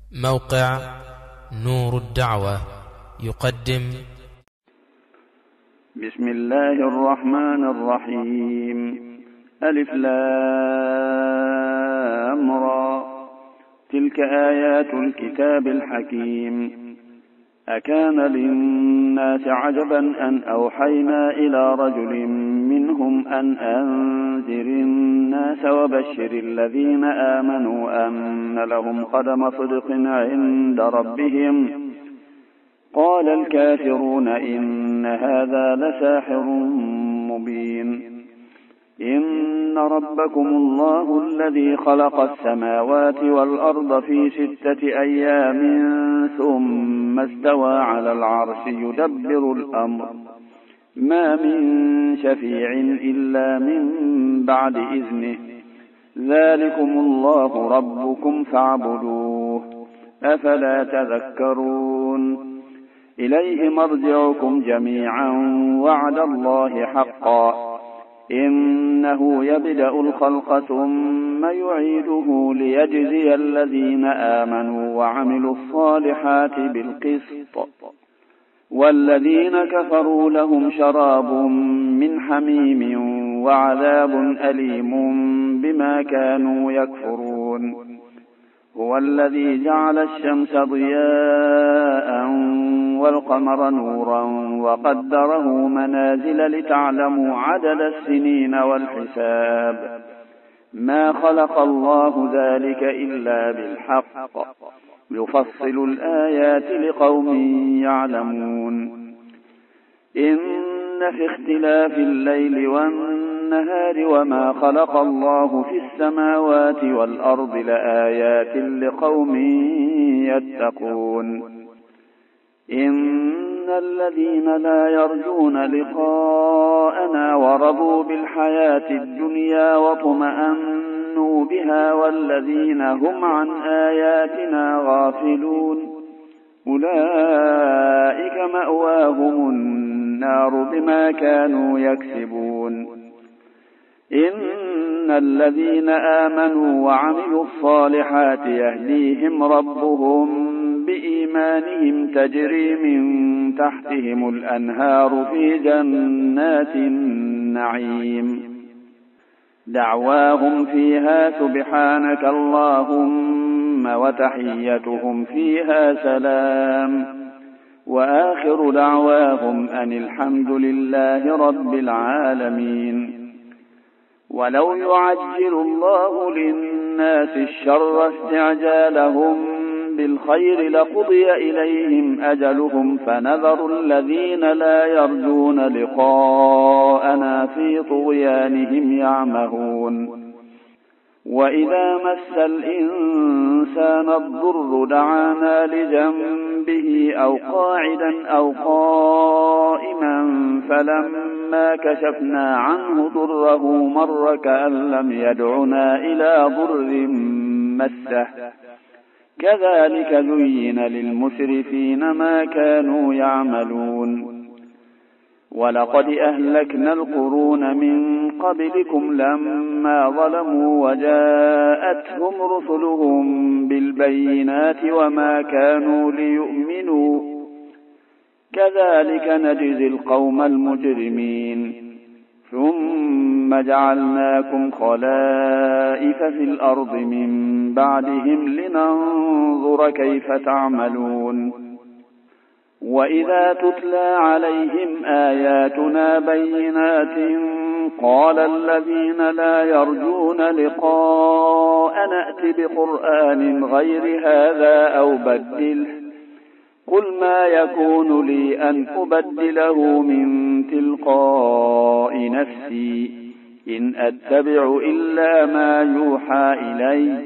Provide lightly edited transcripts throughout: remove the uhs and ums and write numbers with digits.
موقع نور الدعوة يقدم بسم الله الرحمن الرحيم. ألف لام را، تلك آيات الكتاب الحكيم. أكان للناس عجبا أن أوحينا إلى رجل منهم أن أنذر الناس وبشر الذين آمنوا أن لهم قدم صدق عند ربهم. قال الكافرون إن هذا لساحر مبين. إن ربكم الله الذي خلق السماوات والأرض في 6 أيام ثم استوى على العرش يدبر الأمر، ما من شفيع إلا من بعد إذنه، ذلكم الله ربكم فاعبدوه، أفلا تذكرون. إليه مرجعكم جميعا وعد الله حقا، إنه يبدأ الخلق ثم يعيده ليجزي الذين آمنوا وعملوا الصالحات بالقسط، والذين كفروا لهم شراب من حميم وعذاب أليم بما كانوا يكفرون. هو الذي جعل الشمس ضياء والقمر نورا وقدره منازل لتعلموا عدد السنين والحساب، ما خلق الله ذلك إلا بالحق، يفصل الآيات لقوم يعلمون. إن في اختلاف الليل والنهار وما خلق الله في السماوات والأرض لآيات لقوم يتقون. إن الذين لا يرجون لقاءنا ورضوا بالحياة الدنيا واطمأنوا بها والذين هم عن آياتنا غافلون أولئك مأواهم النار بما كانوا يكسبون. إن الذين آمنوا وعملوا الصالحات يهديهم ربهم بإيمانهم تجري من تحتهم الأنهار في جنات النعيم، دعواهم فيها سبحانك اللهم وتحيتهم فيها سلام، وآخر دعواهم أن الحمد لله رب العالمين. ولو يعجل الله للناس الشر استعجالهم بالخير لقضي إليهم أجلهم فنذر الذين لا يرجون لقاءنا في طغيانهم يعمهون. وإذا مس الإنسان الضر دعانا لجنبه أو قاعدا أو قائما فلما كشفنا عنه ضره مر كأن لم يدعنا إلى ضر مسه، كذلك زين للمسرفين ما كانوا يعملون. ولقد أهلكنا القرون من قبلكم لما ظلموا وجاءتهم رسلهم بالبينات وما كانوا ليؤمنوا، كذلك نجزي القوم المجرمين. ثم جعلناكم خلائف في الأرض من بعدهم لننظر كيف تعملون. وإذا تتلى عليهم آياتنا بينات قال الذين لا يرجون لقاء نأت بقرآن غير هذا أو بدله، قل ما يكون لي أن أبدله من تلقاء نفسي إن أتبع إلا ما يوحى إلي،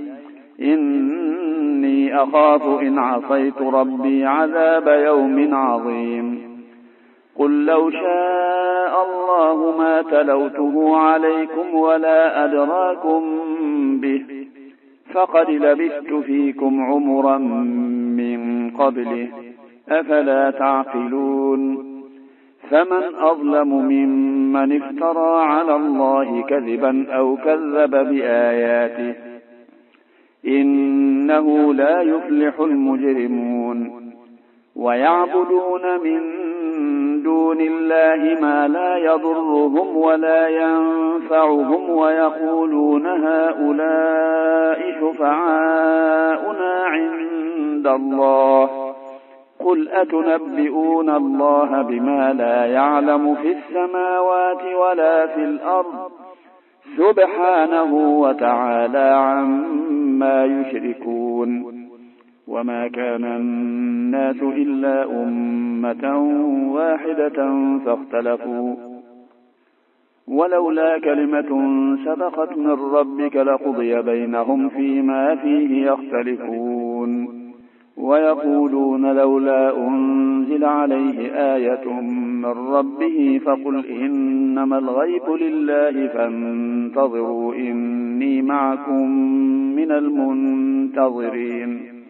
إني أخاف إن عصيت ربي عذاب يوم عظيم. قل لو شاء الله ما تلوته عليكم ولا أدراكم به، فقد لبثت فيكم عمرا من قبله، أفلا تعقلون. فمن أظلم ممن افترى على الله كذبا أو كذب بآياته، إنه لا يفلح المجرمون ويعبدون من دون الله ما لا يضرهم ولا ينفعهم ويقولون هؤلاء شفعاؤنا عند الله قل أتنبئون الله بما لا يعلم في السماوات ولا في الأرض سبحانه وتعالى عما يشركون وما كان الناس إلا أمة واحدة فاختلفوا ولولا كلمة سبقت من ربك لقضي بينهم فيما فيه يختلفون ويقولون لولا أنزل عليه آية من ربه فقل إنما الغيب لله فانتظروا إني معكم من المنتظرين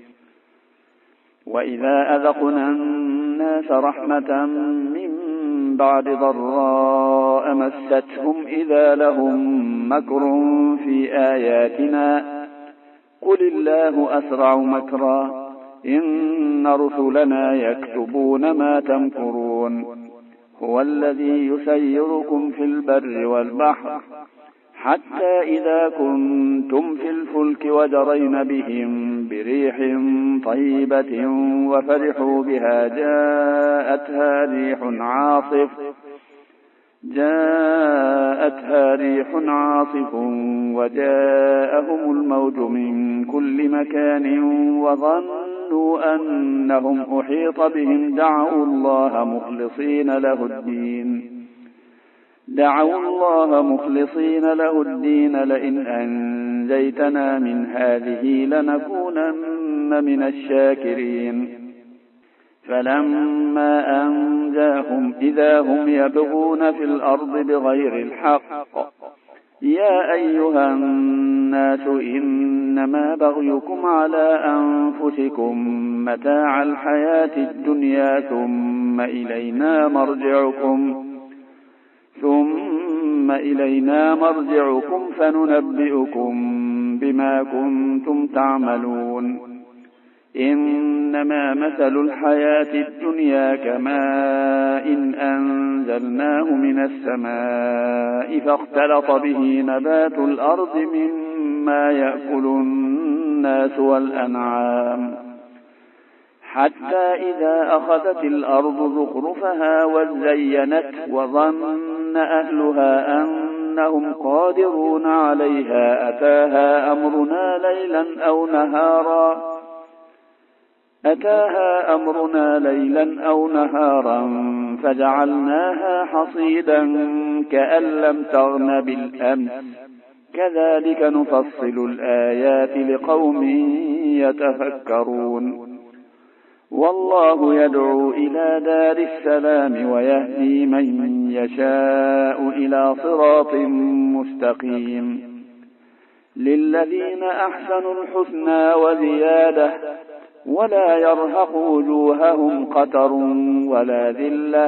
وإذا أذقنا الناس رحمة من بعد ضراء مستهم إذا لهم مكر في آياتنا قل الله أسرع مكرا إن رسلنا يكتبون ما تمكرون هو الذي يسيركم في البر والبحر حتى إذا كنتم في الفلك وجرين بهم بريح طيبة وفرحوا بها جاءتها ريح عاصف وجاءهم الموج من كل مكان وظنوا أنهم أحيط بهم دعوا الله مخلصين له الدين لئن أنجيتنا من هذه لنكونن من الشاكرين فلما أنجاهم إذا هم يبغون في الأرض بغير الحق يا أيها الناس إنما بغيكم على أنفسكم متاع الحياة الدنيا ثم إلينا مرجعكم فننبئكم بما كنتم تعملون إنما مثل الحياة الدنيا كماء أنزلناه من السماء فاختلط به نبات الأرض مما يأكل الناس والأنعام حتى إذا أخذت الأرض زخرفها وزينت وظن أهلها أنهم قادرون عليها أتاها أمرنا ليلا أو نهارا فجعلناها حصيدا كأن لم تغن بالأمس كذلك نفصل الآيات لقوم يتفكرون والله يدعو إلى دار السلام ويهدي من يشاء إلى صراط مستقيم للذين أحسنوا الحسنى وزيادة ولا يرهق وجوههم قتر ولا ذلة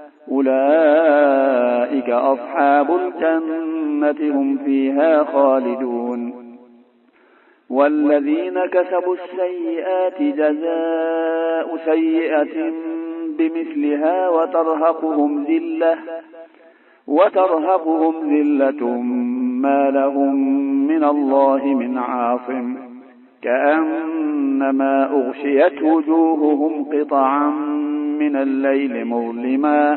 أولئك أصحاب الجنة هم فيها خالدون والذين كسبوا السيئات جزاء سيئة بمثلها وترهقهم ذلة ما لهم من الله من عاصم كأنما أغشيت وجوههم قطعا من الليل مظلما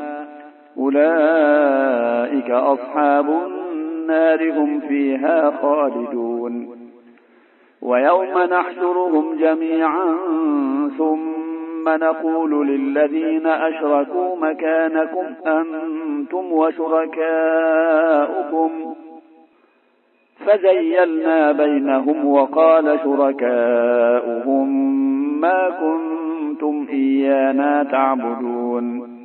أولئك أصحاب النار هم فيها خالدون ويوم نحشرهم جميعا ثم نقول للذين أشركوا مكانكم أنتم وشركاؤكم فزيلنا بينهم وقال شركاؤهم ما كنتم إيانا تعبدون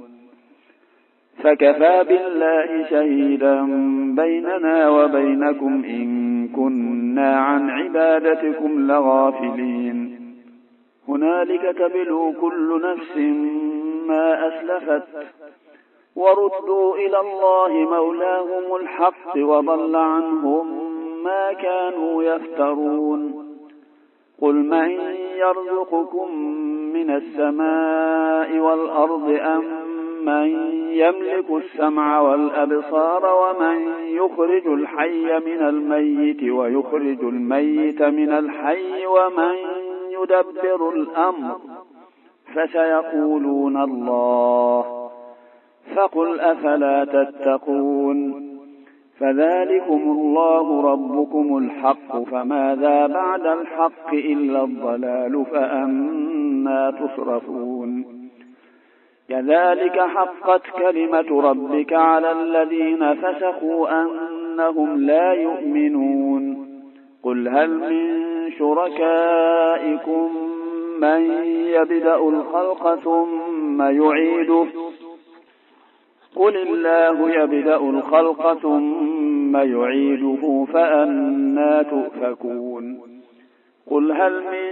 فكفى بالله شهيدا بيننا وبينكم إن كنا عن عبادتكم لغافلين هنالك تبلو كل نفس ما أسلفت وردوا إلى الله مولاهم الحق وضل عنهم ما كانوا يفترون قل من يرزقكم من السماء والأرض أم من يملك السمع والأبصار ومن يخرج الحي من الميت ويخرج الميت من الحي ومن يدبر الأمر فسيقولون الله فقل أفلا تتقون فذلكم الله ربكم الحق فماذا بعد الحق إلا الضلال فأنا تصرفون كذلك حقت كلمة ربك على الذين فسقوا أنهم لا يؤمنون قل هل من شركائكم من يبدأ الخلق ثم يعيده قل الله يبدأ الخلق ثم يعيده فأنا تؤفكون قل هل من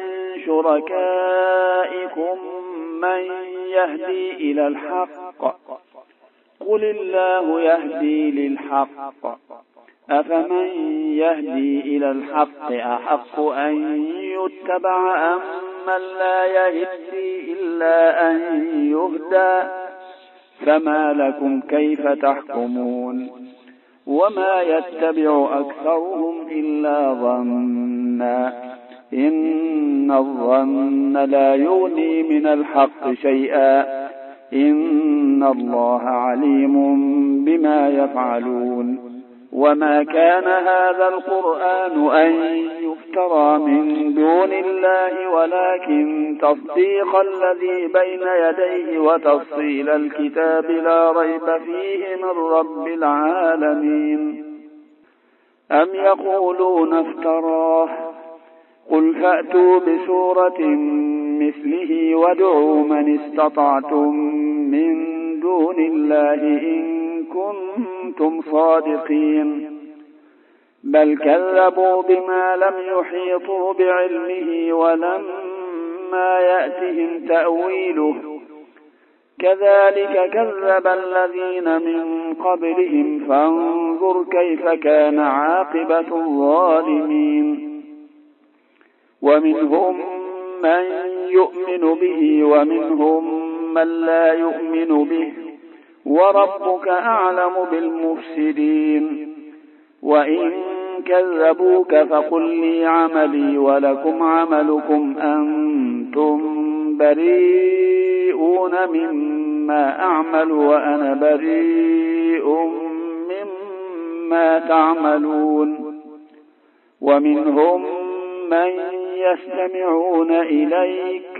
شركائكم من يهدي إلى الحق قل الله يهدي للحق أفمن يهدي إلى الحق أحق أن يتبع أم من لا يهدي إلا أن يهدى فما لكم كيف تحكمون وما يتبع أكثرهم إلا ظنا إن الظن لا يغني من الحق شيئا إن الله عليم بما يفعلون وما كان هذا القرآن أن يفترى من دون الله ولكن تصديق الذي بين يديه وتفصيل الكتاب لا ريب فيه من رب العالمين أم يقولون افتراه قل فأتوا بسورة مثله وادعوا من استطعتم من دون الله إن كنتم صادقين بل كذبوا بما لم يحيطوا بعلمه ولما يأتهم تأويله كذلك كذب الذين من قبلهم فانظر كيف كان عاقبة الظالمين ومنهم من يؤمن به ومنهم من لا يؤمن به وربك أعلم بالمفسدين وإن كذبوك فقل لي عملي ولكم عملكم أنتم بريئون مما أعمل وأنا بريء مما تعملون ومنهم من يستمعون إليك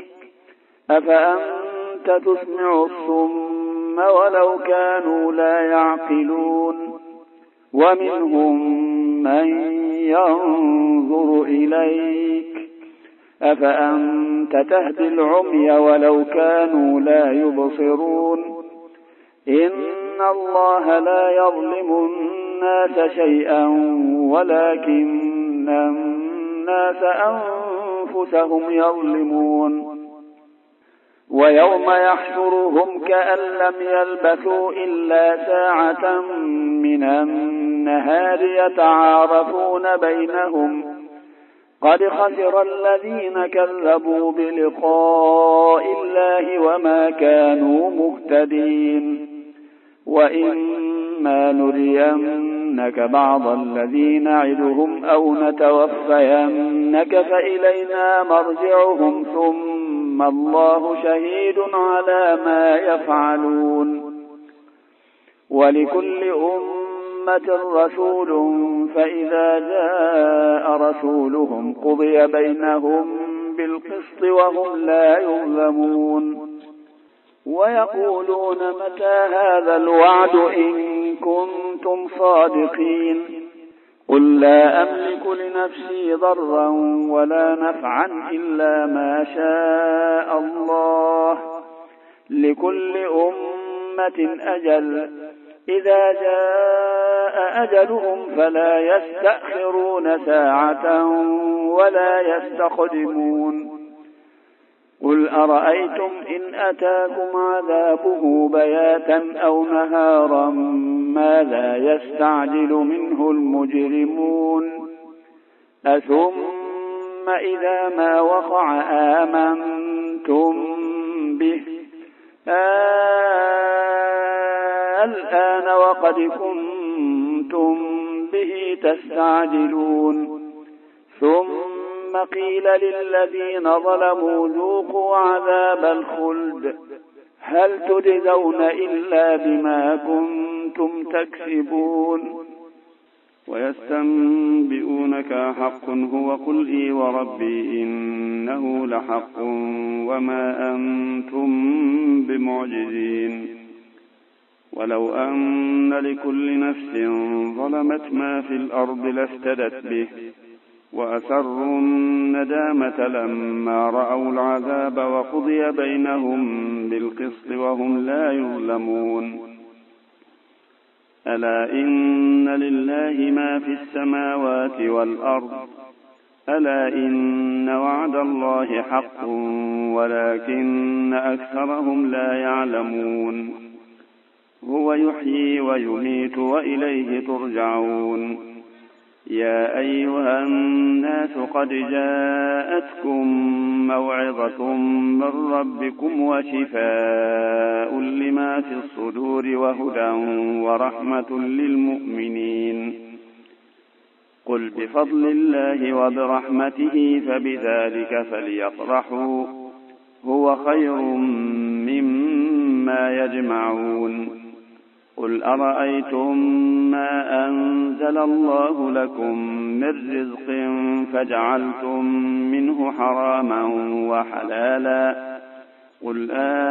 أفأنت تسمع الصم ولو كانوا لا يعقلون ومنهم من ينظر إليك أفأنت تهدي العمي ولو كانوا لا يبصرون إن الله لا يظلم الناس شيئا ولكن الناس أنفسهم يظلمون ويوم يحشرهم كأن لم يلبثوا إلا ساعة من النهار يتعارفون بينهم قد خسر الذين كذبوا بلقاء الله وما كانوا مهتدين وإما نرينك بعض الذي نعدهم أو نتوفينك فإلينا مرجعهم ثم الله شهيد على ما يفعلون ولكل أمة رسول فإذا جاء رسولهم قضي بينهم بالقسط وهم لا يظلمون ويقولون متى هذا الوعد إن كنتم صادقين قل لا أملك لنفسي ضرا ولا نفعا إلا ما شاء الله لكل أمة أجل إذا جاء أجلهم فلا يستأخرون ساعة ولا يستقدمون قل أرأيتم إن أتاكم عذابه بياتا أو نهارا ماذا يستعجل منه المجرمون أثم ثم إذا ما وقع آمنتم به الآن وقد كنتم به تستعجلون ثم قيل للذين ظلموا ذوقوا عذاب الخلد هل تجزون إلا بما كنتم تكسبون ويستنبئونك حق هو قل إي وربي إنه لحق وما أنتم بمعجزين ولو أن لكل نفس ظلمت ما في الأرض لافتدت به وأسروا الندامة لما رأوا العذاب وقضي بينهم بالقسط وهم لا يظلمون ألا إن لله ما في السماوات والأرض ألا إن وعد الله حق ولكن أكثرهم لا يعلمون هو يحيي ويميت وإليه ترجعون يا أيها الناس قد جاءتكم موعظة من ربكم وشفاء لما في الصدور وهدى ورحمة للمؤمنين قل بفضل الله وبرحمته فبذلك فليفرحوا هو خير مما يجمعون قل أرأيتم ما أنزل الله لكم من رزق فجعلتم منه حراما وحلالا قل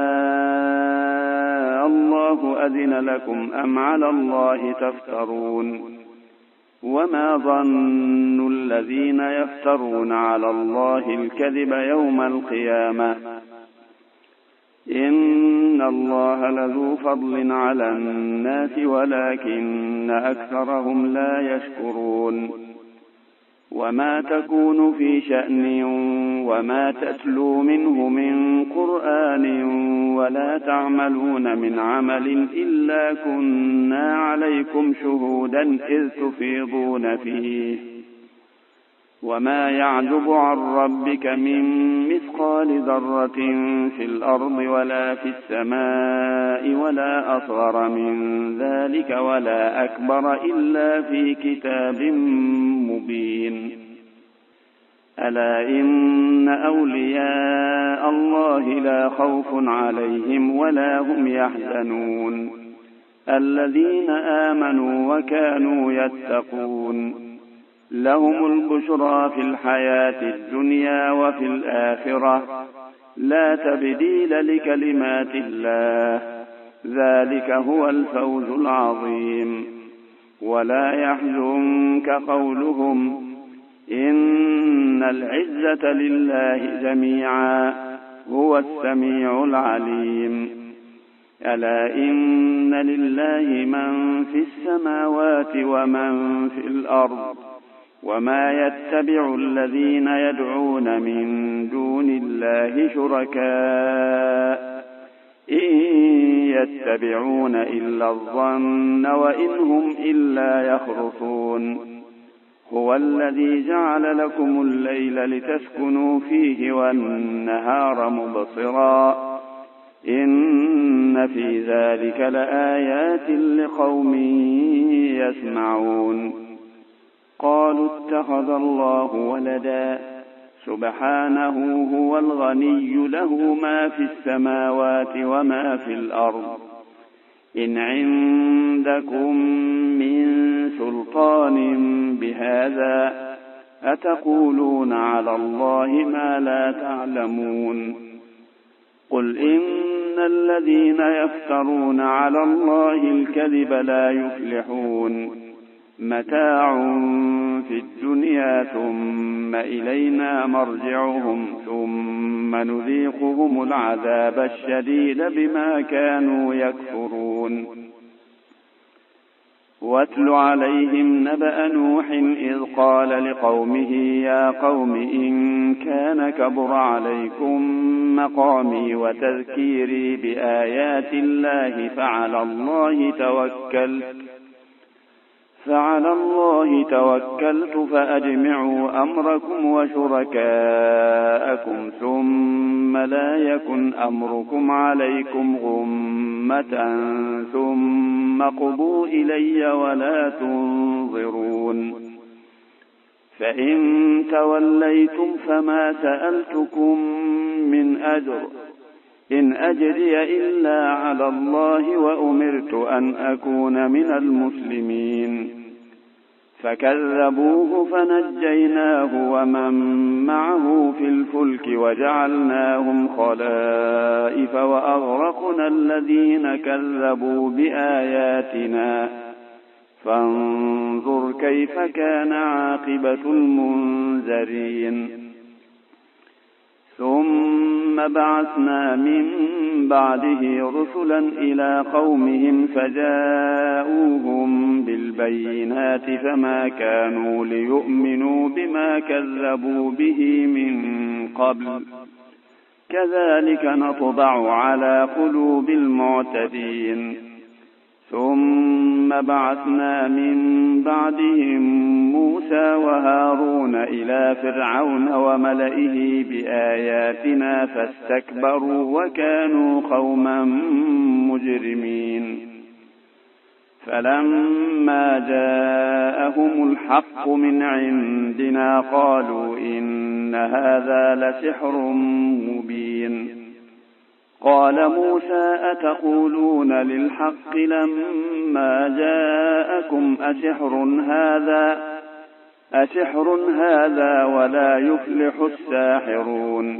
الله أذن لكم أم على الله تفترون وما ظن الذين يفترون على الله الكذب يوم القيامة إن الله لذو فضل على الناس ولكن أكثرهم لا يشكرون وما تكون في شأن وما تتلو منه من قرآن ولا تعملون من عمل إلا كنا عليكم شهودا إذ تفيضون فيه وما يعجب عن ربك من مثقال ذرة في الأرض ولا في السماء ولا أصغر من ذلك ولا أكبر إلا في كتاب مبين ألا إن أولياء الله لا خوف عليهم ولا هم يحزنون الذين آمنوا وكانوا يتقون لهم البشرى في الحياة الدنيا وفي الآخرة لا تبديل لكلمات الله ذلك هو الفوز العظيم ولا يحزنك قولهم إن العزة لله جميعا هو السميع العليم ألا إن لله من في السماوات ومن في الأرض وما يتبع الذين يدعون من دون الله شركاء إن يتبعون إلا الظن وإن هم إلا يخرصون هو الذي جعل لكم الليل لتسكنوا فيه والنهار مبصرا إن في ذلك لآيات لقوم يسمعون قالوا اتخذ الله ولدا سبحانه هو الغني له ما في السماوات وما في الأرض إن عندكم من سلطان بهذا أتقولون على الله ما لا تعلمون قل إن الذين يفترون على الله الكذب لا يفلحون متاع في الدنيا ثم إلينا مرجعهم ثم نذيقهم العذاب الشديد بما كانوا يكفرون واتل عليهم نبأ نوح إذ قال لقومه يا قوم إن كان كبر عليكم مقامي وتذكيري بآيات الله فعلى الله توكلت فأجمعوا أمركم وشركاءكم ثم لا يكن أمركم عليكم غمة ثم قضوا إلي ولا تنظرون فإن توليتم فما سألتكم من أجر إن أجري إلا على الله وأمرت أن أكون من المسلمين فكذبوه فنجيناه ومن معه في الفلك وجعلناهم خلائف وأغرقنا الذين كذبوا بآياتنا فانظر كيف كان عاقبة المنذرين ثم بعثنا من بعده رسلا إلى قومهم فجاءوهم بالبينات فما كانوا ليؤمنوا بما كذبوا به من قبل كذلك نطبع على قلوب المعتدين ثم بعثنا من بعدهم موسى وهارون إلى فرعون وملئه بآياتنا فاستكبروا وكانوا قوما مجرمين فلما جاءهم الحق من عندنا قالوا إن هذا لسحر مبين قال موسى أتقولون للحق لما جاءكم أسحر هذا ولا يفلح الساحرون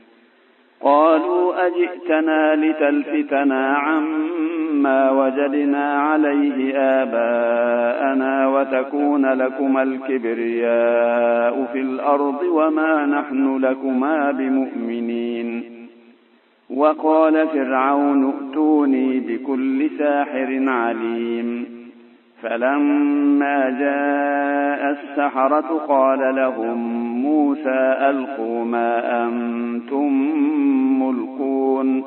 قالوا أجئتنا لتلفتنا عما وجدنا عليه آباءنا وتكون لكما الكبرياء في الأرض وما نحن لكما بمؤمنين وقال فرعون ائتوني بكل ساحر عليم فلما جاء السحرة قال لهم موسى ألقوا ما أنتم ملقون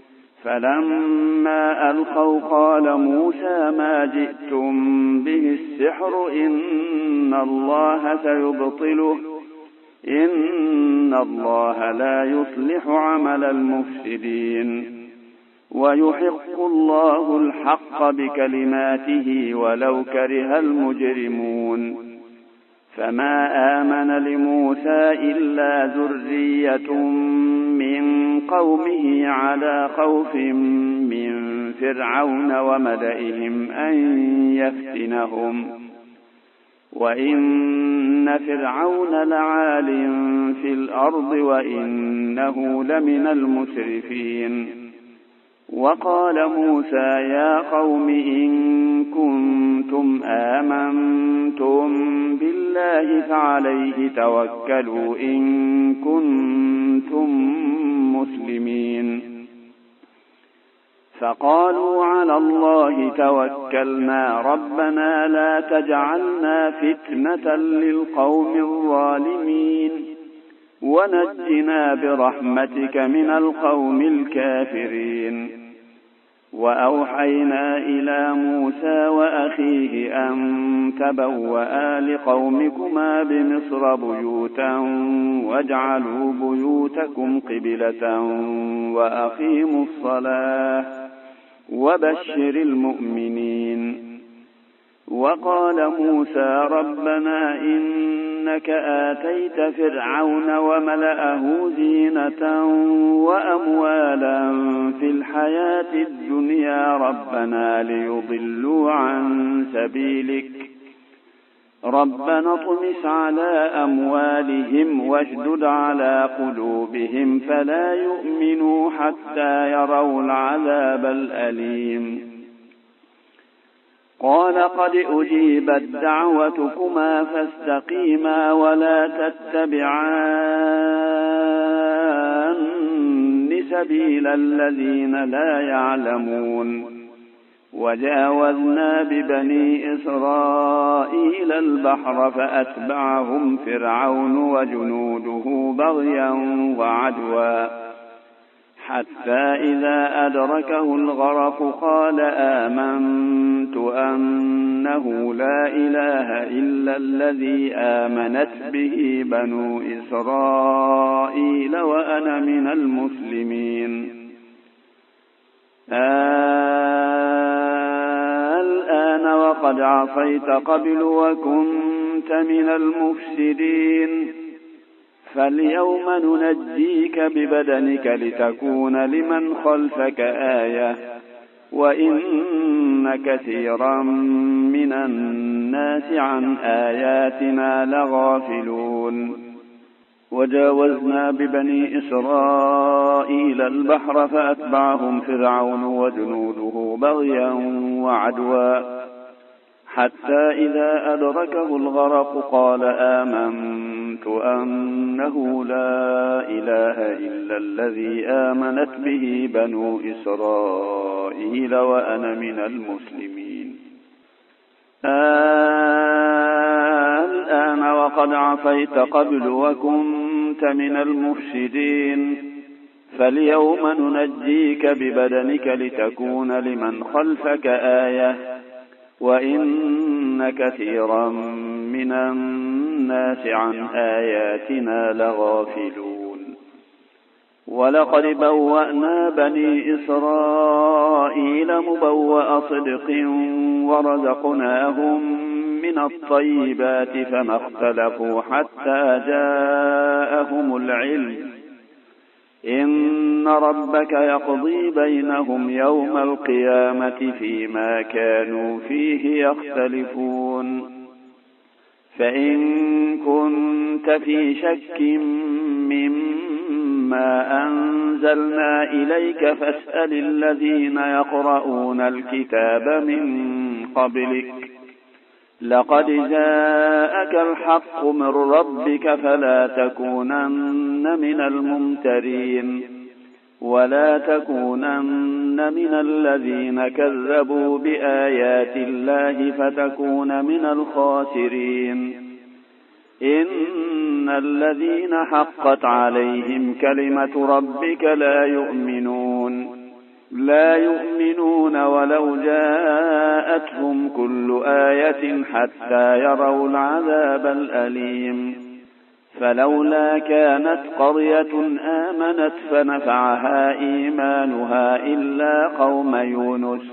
فلما ألقوا قال موسى ما جئتم به السحر إن الله سيبطله إن الله لا يصلح عمل المفسدين ويحق الله الحق بكلماته ولو كره المجرمون فما آمن لموسى إلا ذرية من قومه على خوف من فرعون وملئهم أن يفتنهم وإن فرعون لعال في الأرض وإنه لمن المسرفين وقال موسى يا قوم إن كنتم آمنتم بالله فعليه توكلوا إن كنتم مسلمين فقالوا على الله توكلنا ربنا لا تجعلنا فتنة للقوم الظالمين ونجنا برحمتك من القوم الكافرين وأوحينا إلى موسى وأخيه أن تبوأ لقومكما بمصر بيوتا واجعلوا بيوتكم قبلة وأقيموا الصلاة وبشر المؤمنين وقال موسى ربنا إنك آتيت فرعون وملأه زينة وأموالا في الحياة الدنيا ربنا ليضلوا عن سبيلك ربنا اطمس على أموالهم واشدد على قلوبهم فلا يؤمنوا حتى يروا العذاب الأليم قال قد أجيبت دعوتكما فاستقيما ولا تتبعان سبيل الذين لا يعلمون وجاوزنا ببني إسرائيل البحر فأتبعهم فرعون وجنوده بغيا وعدوا حتى إذا أدركه الغرق قال آمنت أنه لا إله إلا الذي آمنت به بنو إسرائيل وأنا من المسلمين. الآن وقد عصيت قبل وكنت من المفسدين، فاليوم ننجيك ببدنك لتكون لمن خلفك آية، وإن كثيرا من الناس عن آياتنا لغافلون. وجاوزنا ببني إسرائيل البحر فأتبعهم فرعون وجنوده بغيا وعدوا حتى إذا أدركه الغرق قال آمنت أنه لا إله إلا الذي آمنت به بنو إسرائيل وأنا من المسلمين. الآن وقد عصيت قبل وكنت من المفسدين، فاليوم ننجيك ببدنك لتكون لمن خلفك آية، وإن كثيرا من الناس عن آياتنا لغافلون. ولقد بوأنا بني إسرائيل مبوأ صدق ورزقناهم من الطيبات فما اختلفوا حتى جاءهم العلم، إن ربك يقضي بينهم يوم القيامة فيما كانوا فيه يختلفون. فإن كنت في شك مما أنزلنا إليك فاسأل الذين يقرؤون الكتاب من قبلك، لقد جاءك الحق من ربك فلا تكونن من الممترين، ولا تكونن من الذين كذبوا بآيات الله فتكون من الخاسرين. إن الذين حقت عليهم كلمة ربك لا يؤمنون ولو جاءتهم كل آية حتى يروا العذاب الأليم. فلولا كانت قرية آمنت فنفعها إيمانها إلا قوم يونس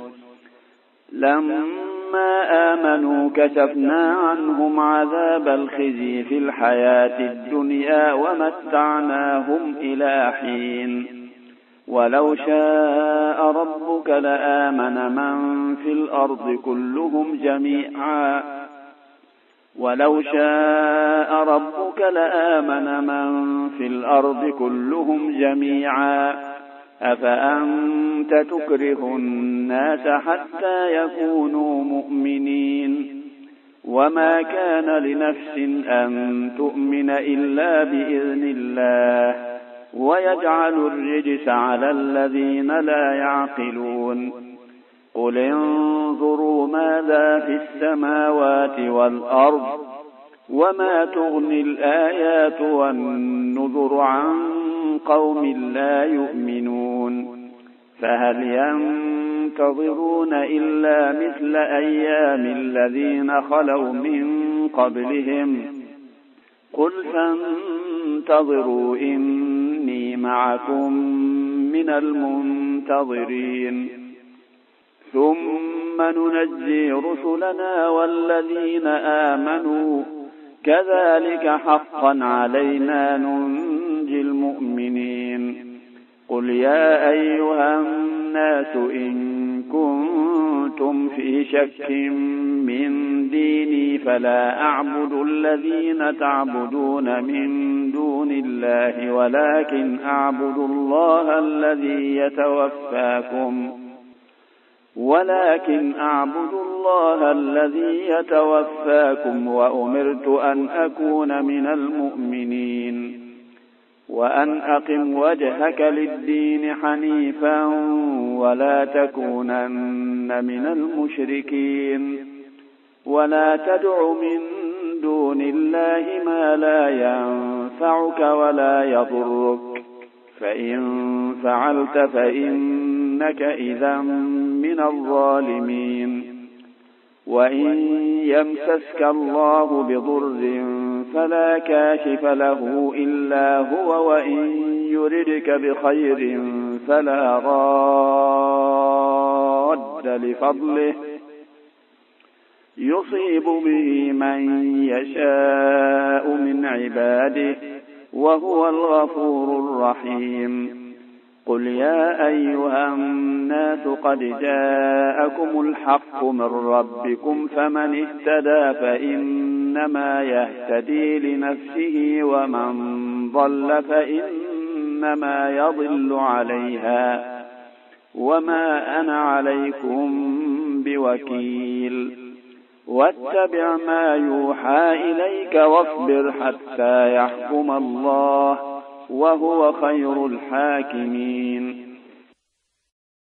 لما آمنوا كشفنا عنهم عذاب الخزي في الحياة الدنيا ومتعناهم إلى حين. ولو شاء ربك لآمن من في الأرض كلهم جميعا أفأنت تكره الناس حتى يكونوا مؤمنين؟ وما كان لنفس أن تؤمن إلا بإذن الله، ويجعل الرجس على الذين لا يعقلون. قل انظروا ماذا في السماوات والأرض وما تغني الآيات والنذر عن قوم لا يؤمنون. فهل ينتظرون إلا مثل أيام الذين خلوا من قبلهم؟ قل فانتظروا إني معكم من المنتظرين. ثم ننجي رسلنا والذين آمنوا كذلك حقا علينا ننجي المؤمنين. قل يا أيها الناس إن كنتم في شك من ديني فلا أعبد الذين تعبدون من دون الله ولكن أعبد الله الذي يتوفاكم وأمرت أن أكون من المؤمنين. وأن أقم وجهك للدين حنيفا ولا تكونن من المشركين. ولا تدع من دون الله ما لا ينفعك ولا يضرك، فإن فعلت فإنك إذا من الظالمين. وإن يمسسك الله بضر فلا كاشف له إلا هو، وإن يردك بخير فلا راد لفضله يصيب به من يشاء من عباده وهو الغفور الرحيم. قل يا أيها الناس قد جاءكم الحق من ربكم، فمن اهتدى فإنما يهتدي لنفسه، ومن ضل فإنما يضل عليها، وما أنا عليكم بوكيل. واتبع ما يوحى إليك واصبر حتى يحكم الله وهو خير الحاكمين.